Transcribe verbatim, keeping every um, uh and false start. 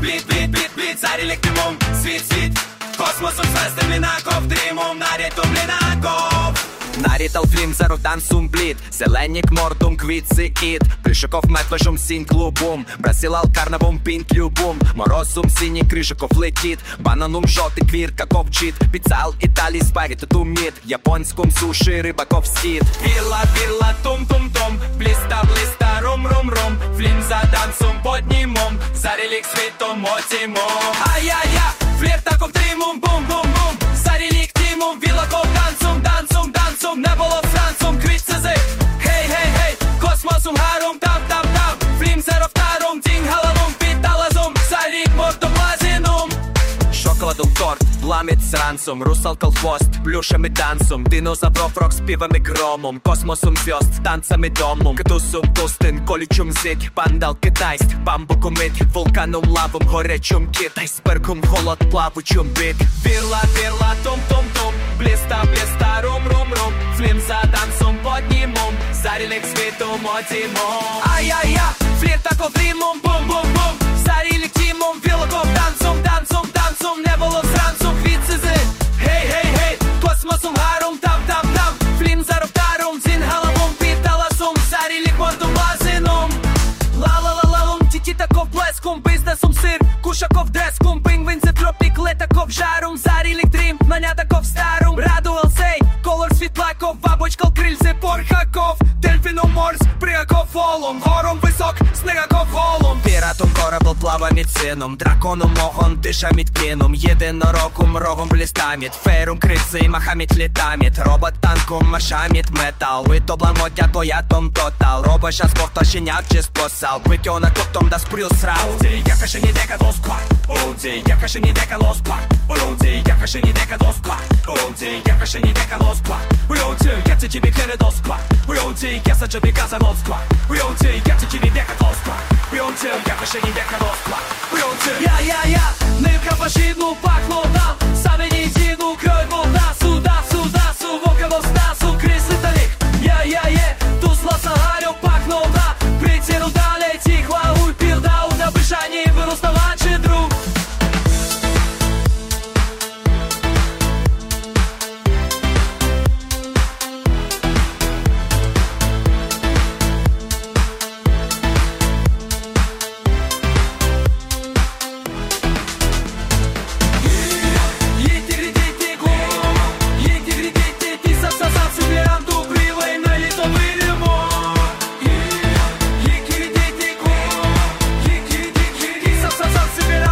Блід, блід, блід, блід, цар електримом. Світ, світ, космосом звездим лінаков. Дрімом нарятом лінаков. Нарітал флім зеро дансум блід. Зеленік мордом квітси кіт. Пришиков метлежом сінь клубом. Брасилал карнавом пінк любом. Морозум синій крижиков летит. Бананум жовтий квірка ковчит. Піцал Італій спагети туміт. Японськом суші рибаков стіт. Вілла, вілла, тум-тум-тум. Бліста, бліста, рум-рум-рум. Флім за дансом поднімом. За релік світом отімом. Ай-яй-я, фліртаков дрімом. Бум-бум-бум. За релік тімом. Вілаков дансом, дансом, дансом. Не було францом, квітцези. Гей-гей-гей, космосом гаром. Тап-тап-тап, флім зеро втаром. Дінь галалом, підталазом. За рік мордом лазіном. Шоколадом торт, пламіт з ранцом. Русалкал хвост, плюшами танцом. Динозавров рок співами громом. Космосом зв'язд, танцами домом. Катусом пустин, колючом зик. Пандал китайськ, бамбуком мить. Вулканом лавом, горячом кит. Айсбергом холод, плавучом бик. Вірла, вірла, тум-тум-тум. Бліста, бліста, рум-рум-рум. Флім за дансом поднімом. За релік світом отімом. Ай-яй-я, фліртаков дрімом. Бум-бум-бум. За релік тімом. Вілаков дансом, дансом, дансом. Не було зранцом, квітцези. Гей-гей-гей, космосом гаром. Там-там-там, флім за роптаром. Дзін галавом, підталасом. За релік мордом лазином. Ла-ла-ла-лалом, ті-ті-таков блеском. Бізнесом сир, кушаков деском. Пингвін зе тропік, летаков жаром. За релік дрім, нанятаков старом. Радуал сей, колор світлаков. Бабочкал крильце, порхаков. Дельфіном морс, пригаков волом. Гором висок, снегаков голом. Піратом корабл плава міцином. Драконом огон, диша міткином. Єдинорогом, рогом блістаміт. Фейром крицей, махаміт літаміт. Робот танком, машаміт метал. Витоблан модя тоятом тотал. Робоша спорташеняк чи спосал. Витьона коптом да сприл срав. Оди, яка ще ні дека до склад. Оди, яка ще ні дека до склад. Оди, яка ще ні дека до склад. Оди, яка ще ні дека до склад. Оди, я це тобі кере до склад. Оди, я за тобі каза до склад. Оди, я це тобі дека до склад. Оди, яка ще ні дека до склад. Оди, я-я-я, нивка пашину пахло нам. Саме ні зіну крой волна. Суда, суда, сувока волна. Су крисли талік. Я-я-є, тут сласа гарю пахло нам. Приціру далі, тихла, уй, пірдау. На бишані виростала чи друг. Собирай